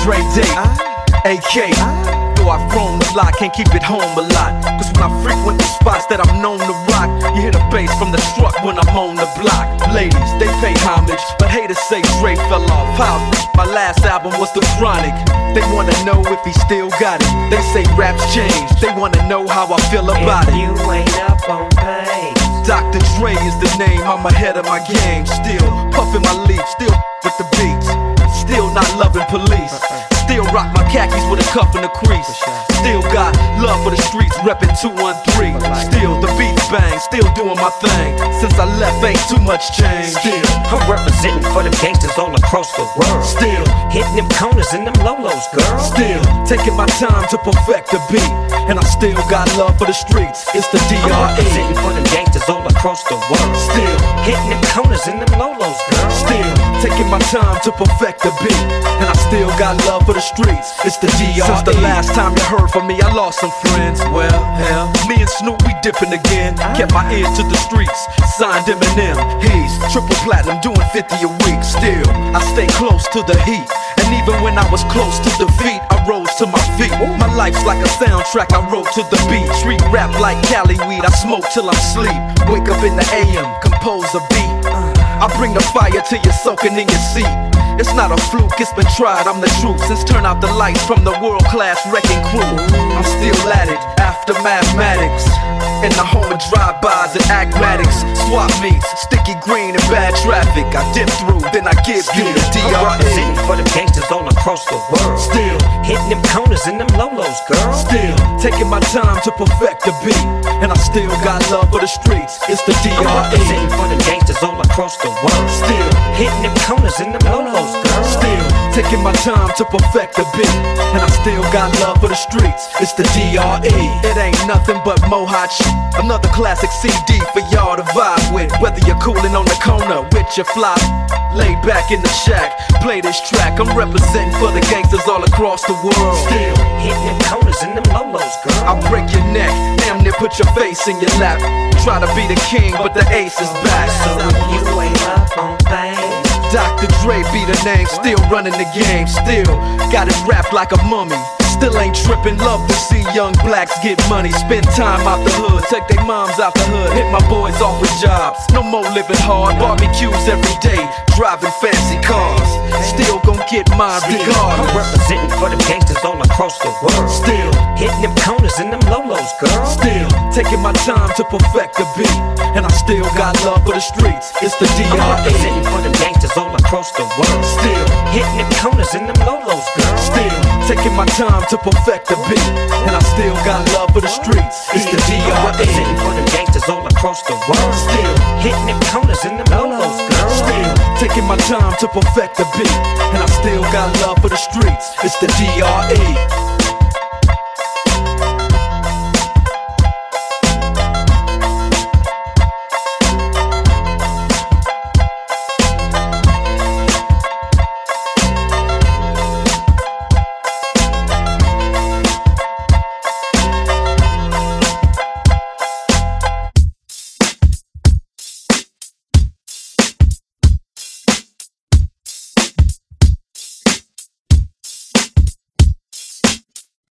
Dre Day, AK. Though I've grown a lot, can't keep it home a lot. Cause when I frequent the spots that I'm known to rock, you hear the bass from the truck when I'm on the block. Ladies, they pay homage, but haters say Dre fell off. How my last album was The Chronic. They wanna know if he still got it. They say raps changed, they wanna know how I feel about it. You ain't up on pace. Dr. Dre is the name, I'm ahead of my game. Still puffin' my leaf, still with the beats. Still not loving police. Still rock my khakis with a cuff and a crease. Still got love for the streets, reppin' 213. Still the beats bang, still doing my thing. Since I left, ain't too much change. Still I'm representing for them gangsters all across the world. Still hitting them corners and them lolos, girl. Still taking my time to perfect the beat. And I still got love for the streets. It's the I'm DRE. representing for them gangsters all across the world. Still hitting them corners and them lolos, girl. Still taking my time to perfect the beat. And I still got love for the streets. It's the DRE. Since the last time you heard from me, I lost some friends. Well, hell, me and Snoop, we dipping again. Kept my ear to the streets. Signed Eminem. He's triple platinum, doing 50 a week. Still, I stay close to the heat. And even when I was close to defeat, I rose to my feet. My life's like a soundtrack, I wrote to the beat. Street rap like Cali weed, I smoke till I'm sleep. Wake up in the AM, compose a beat. I bring the fire till you're soaking in your seat. It's not a fluke, it's been tried, I'm the truth. Since turn out the lights from the world-class wrecking crew, I'm still at it, after mathematics. In the home of drive-bys and acmatics. Swap meets, sticky green and bad traffic. I dip through, then I give you the DRE. I'm representing for them gangsters all across the world. Still hitting them corners and them lolos, girl. Still taking my time to perfect the beat. And I still got love for the streets. It's the DRE. I'm representing for them gangsters all across the world. Still hitting them corners and them lolos, girl. Still taking my time to perfect the beat. And I still got love for the streets. It's the DRE. It ain't nothing but mohawk shit. Another classic CD for y'all to vibe with. Whether you're coolin' on the corner with your fly, laid back in the shack, play this track. I'm representing for the gangsters all across the world. Still hitting them corners and them lolos, girl. I'll break your neck, damn near put your face in your lap. Try to be the king, but the ace is back. So you ain't up on things. Dr. Dre be the name, still running the game. Still got it wrapped like a mummy. Still ain't trippin', love to see young blacks get money. Spend time out the hood, take their moms out the hood. Hit my boys off with jobs, no more living hard. Barbecues every day, driving fancy cars. Still gon' get mine I'm regardless. representing for them gangsters all across the world. Still hitting them corners and them lolos, girl. Still taking my time to perfect the beat. And I still got love for the streets. It's the I'm DRE. representing for them gangsters all across the world. Still hitting them corners and them lolos, girl. Still taking my time to perfect the beat. And I still got love for the streets. It's the I'm representing DRE. for them gangsters all across the world. Still hitting them corners and them lolos, girl. Still taking my time to perfect the beat. And I still got love for the streets. It's the DRE.